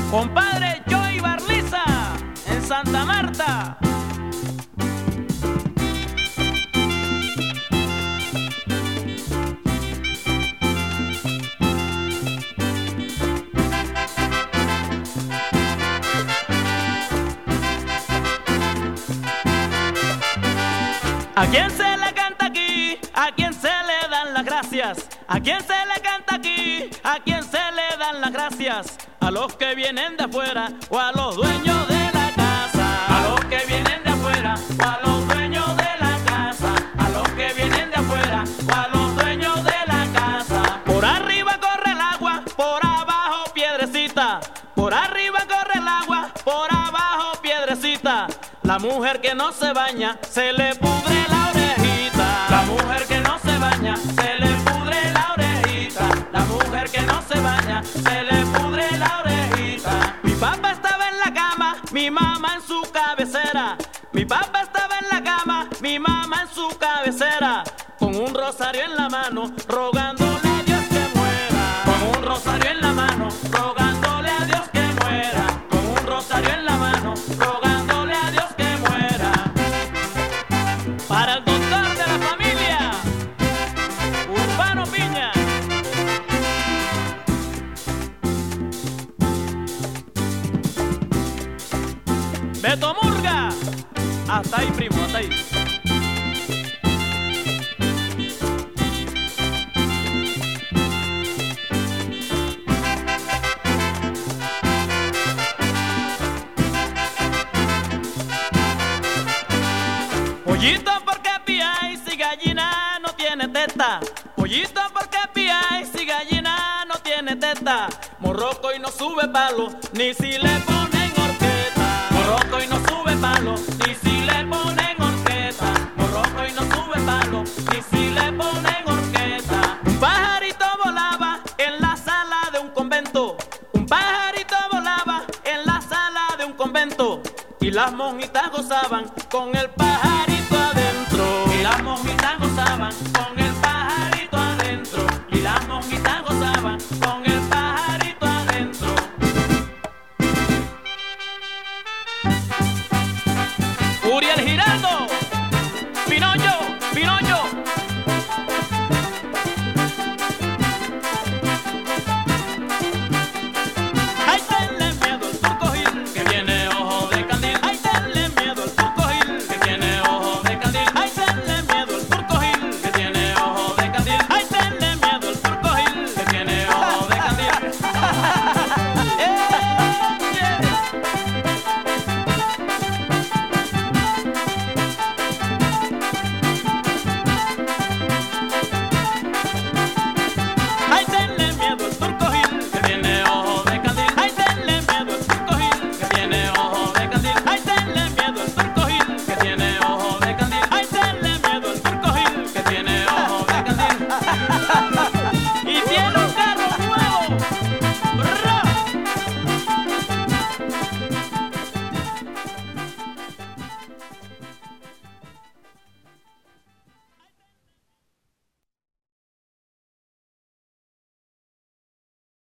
Compadre Joey Barliza en Santa Marta. ¿A quién se le canta aquí? ¿A quién se le dan las gracias? ¿A quién se le canta aquí? ¿A quién se le dan las gracias? ¿A los que vienen de afuera o a los dueños de la casa? A los que vienen de afuera o a los dueños de la casa. A los que vienen de afuera o a los dueños de la casa. Por arriba corre el agua, por abajo piedrecita. Por arriba corre el agua, por abajo piedrecita. La mujer que no se baña se le pudre la orejita. La mujer que no se baña se le pudre la orejita. La mujer que no se baña se le pudre la orejita. Mi papá estaba en la cama, mi mamá en su cabecera. Mi papá estaba en la cama, mi mamá en su cabecera. Con un rosario en la mano, rogándole a Dios que muera. Con un rosario en la mano, rogándole a Dios que muera. Con un rosario en la mano, rogándole a Dios que muera. Para el doctor de la familia, Urbano Piña. Beto Murga. Hasta ahí, primo, hasta ahí. Pollito porque piáis si gallina no tiene teta. Pollito porque piáis si gallina no tiene teta. Morroco y no sube palo, ni si le ponen horqueta. Morroco y no sube palo, ni si le ponen horqueta. Morroco y no sube palo, ni si le ponen horqueta. Un pajarito volaba en la sala de un convento. Un pajarito volaba en la sala de un convento. Y las monjitas gozaban con el pajarito adentro. Y las